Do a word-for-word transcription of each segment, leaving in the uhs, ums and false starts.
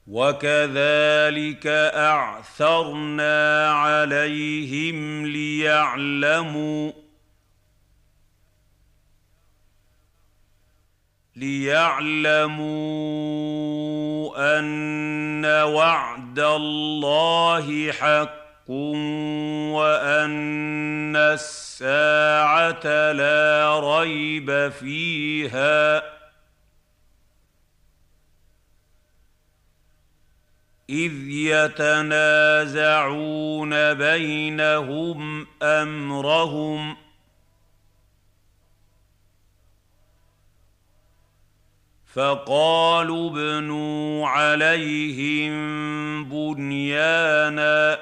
وكذلك أعثرنا عليهم ليعلموا ليعلموا أن وعد الله حق وأن الساعة لا ريب فيها إذ يتنازعون بينهم أمرهم فقالوا ابنوا عليهم بنيانا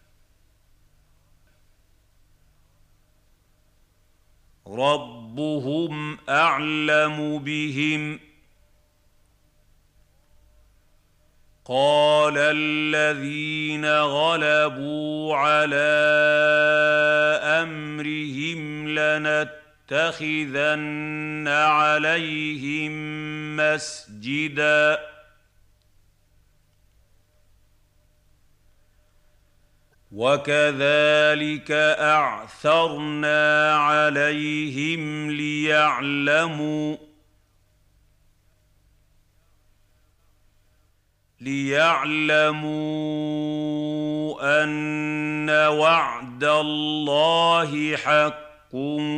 ربهم أعلم بهم قال الذين غلبوا على أمرهم لنتخذن عليهم مسجدا وكذلك أعثرنا عليهم ليعلموا ليعلموا أن وعد الله حق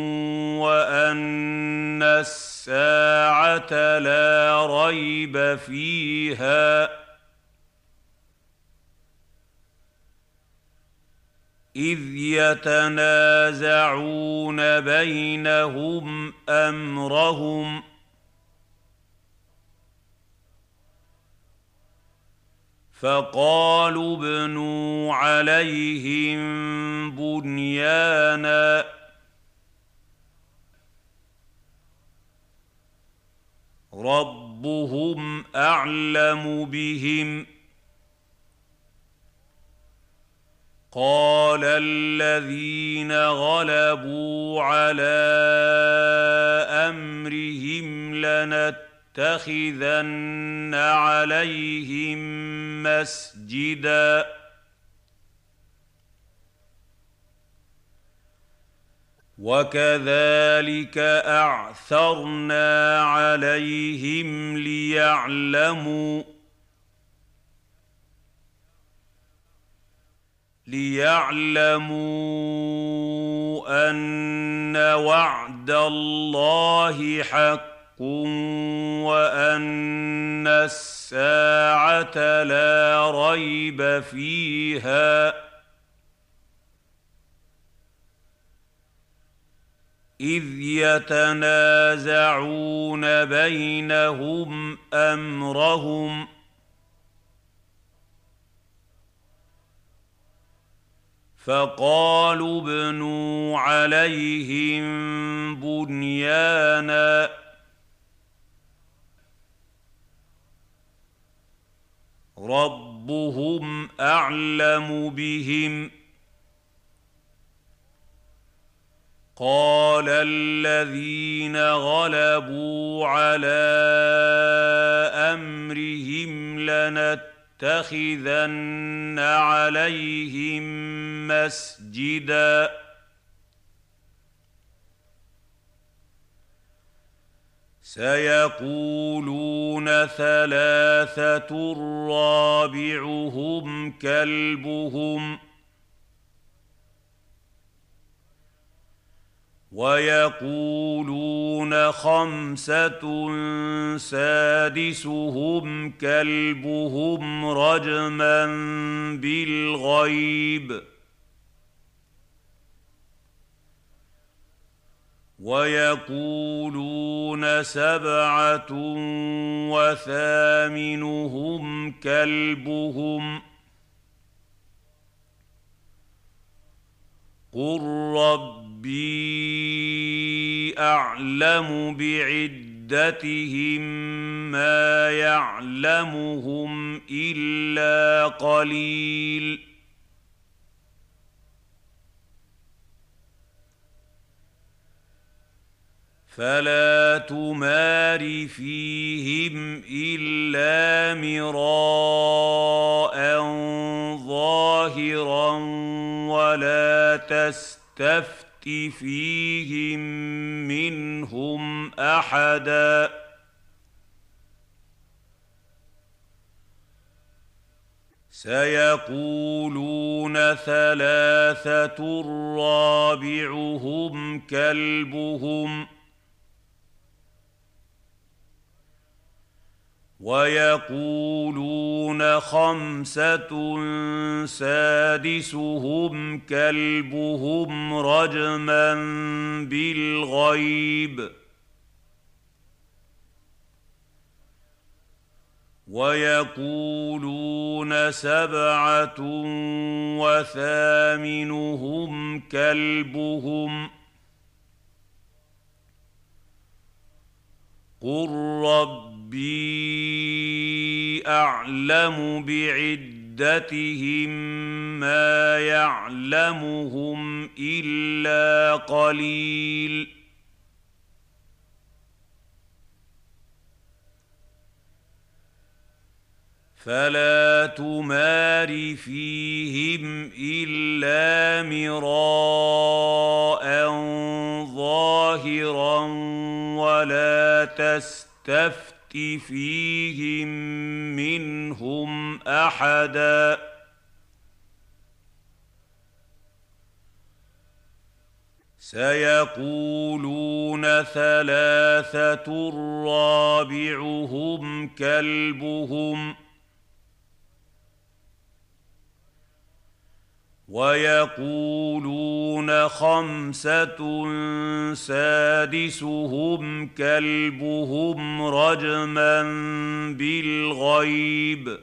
وأن الساعة لا ريب فيها إذ يتنازعون بينهم أمرهم فقالوا ابنوا عليهم بنيانا ربهم أعلم بهم قال الذين غلبوا على أمرهم لنتخذن عليهم مسجدا وكذلك أعثرنا عليهم ليعلموا ليعلموا أن وعد الله حق وأن الساعة لا ريب فيها إذ يتنازعون بينهم أمرهم فقالوا ابنوا عليهم بنيانا ربهم أعلم بهم قال الذين غلبوا على أمرهم لنتخذن عليهم مسجدا سيقولون ثلاثة رابعهم كلبهم ويقولون خمسة سادسهم كلبهم رجما بالغيب ويقولون سبعة وثامنهم كلبهم قل ربي أعلم بعدتهم ما يعلمهم إلا قليل فلا تمار فيهم إلا مراء ظاهرا ولا تستفت فيهم منهم أحدا سيقولون ثلاثة رابعهم كلبهم ويقولون خمسة سادسهم كلبهم رجما بالغيب ويقولون سبعة وثامنهم كلبهم قل ربي أعلم بعدتهم ما يعلمهم إلا قليل فلا تمار فيهم إلا مراء ظاهرا ولا تستفت فيهم منهم أحدا سيقولون ثلاثة رابعهم كلبهم ويقولون خمسة سادسهم كلبهم رجما بالغيب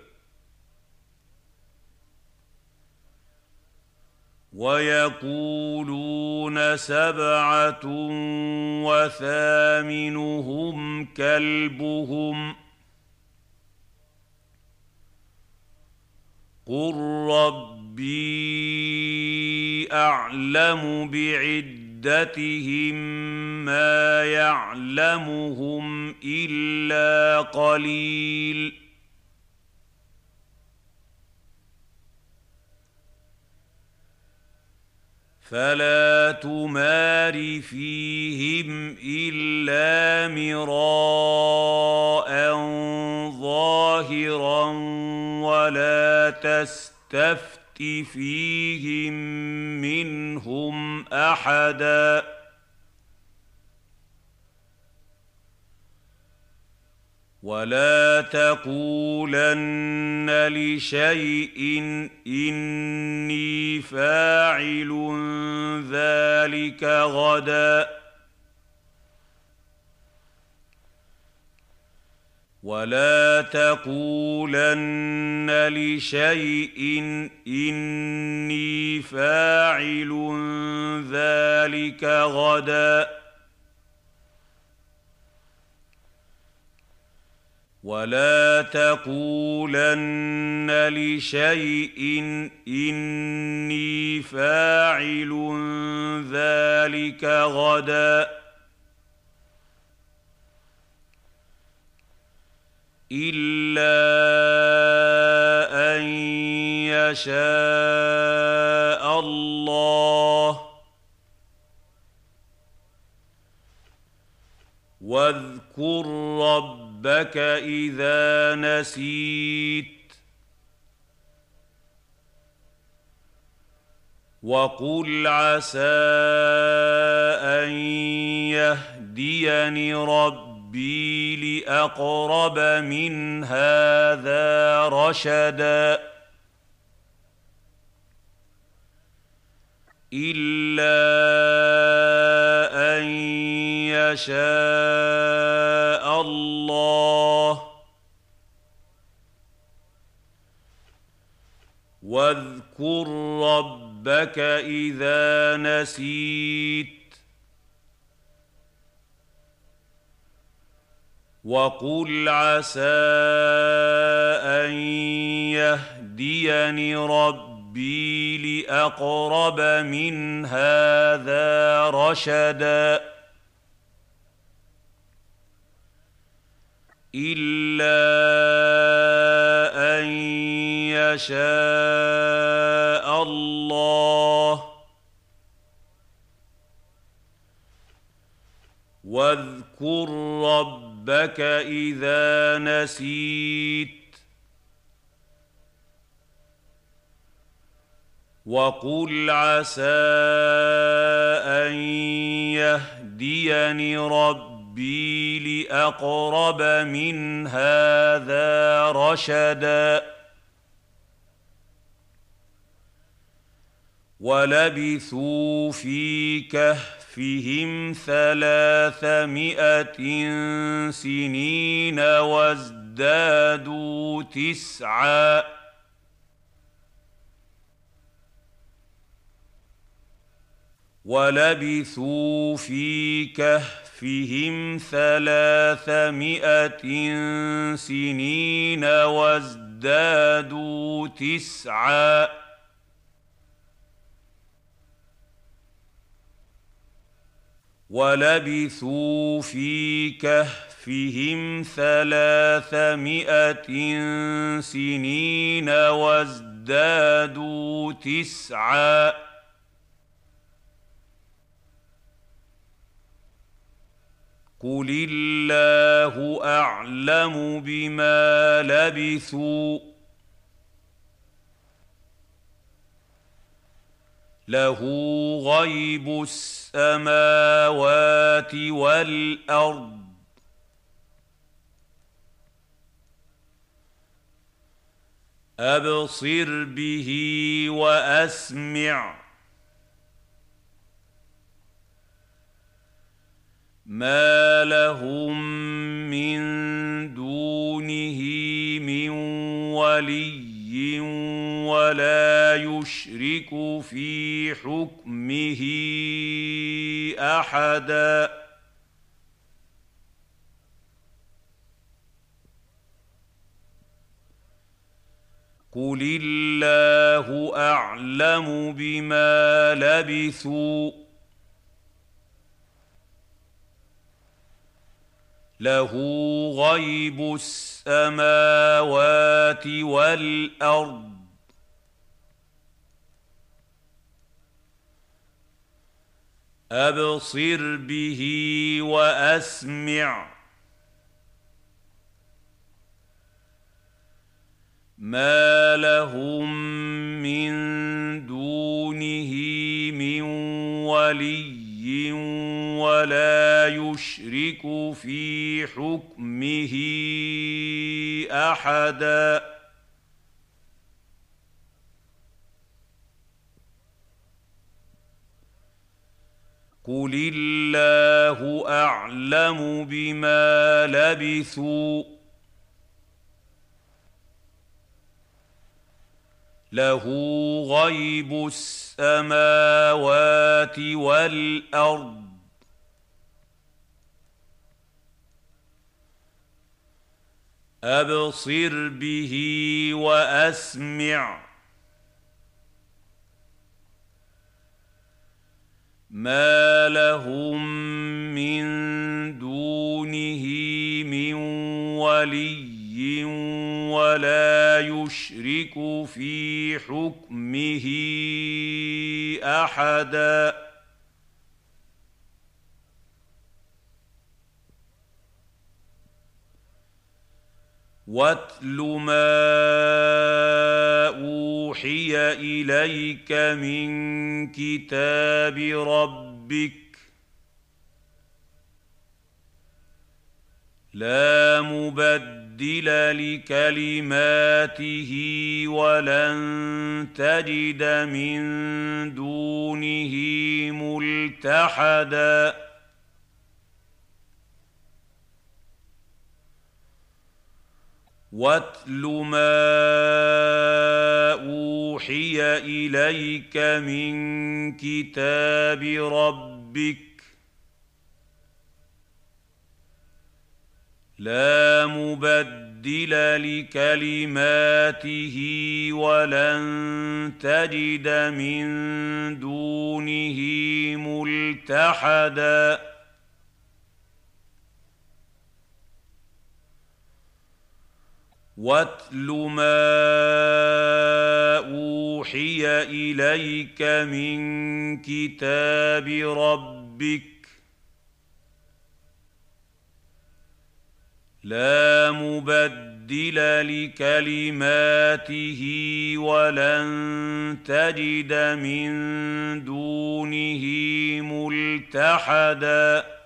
ويقولون سبعة وثامنهم كلبهم قل ربي أعلم بعدتهم ما يعلمهم إلا قليل فلا تمار فيهم إلا مراء ظاهرا ولا تستفت فيهم منهم أحدا ولا تقولن لشيء إني فاعل ذلك غدا ولا تقولن لشيء إني فاعل ذلك غدا ولا تقولن لشيء إني فاعل ذلك غدا إلا أن يشاء الله واذكر ربك إذا نسيت وقل عسى أن يهديني ربي لأقرب من هذا رشدا إلا أن يشاء الله واذكر ربك إذا نسيت وقل عسى أن يهديني ربي لأقرب من هذا رشدا إلا أن يشاء الله واذكر ربك إذا نسيت وقل عسى أن يهديني ربي لأقرب من هذا رشدا ولبثوا في كهفهم ثلاثمائة سنين وازدادوا تسعا ولبثوا في كهفهم ثلاثمائة سنين وازدادوا تسعا ولبثوا في كهفهم ثلاثمائة سنين وازدادوا تسعا قل الله أعلم بما لبثوا له غيب السماوات والأرض أبصر به وأسمع ما لهم من دونه من ولي ولا يشرك في حكمه أحدا قل الله أعلم بما لبثوا له غيب السماوات والأرض أبصر به وأسمع ما لهم من دونه من ولي ولا يشرك في حكمه أحدا قل الله أعلم بما لبثوا له غيب السماوات والأرض أبصر به وأسمع ما لهم من دونه من ولي ولا يشرك في حكمه أحدا واتل ما أوحي إليك من كتاب ربك لا مبدل لكلماته ولن تجد من دونه ملتحدا واتل ما أوحي إليك من كتاب ربك لا مبدل لكلماته ولن تجد من دونه ملتحدا واتل ما اوحي اليك من كتاب ربك لا مبدل لكلماته ولن تجد من دونه ملتحدا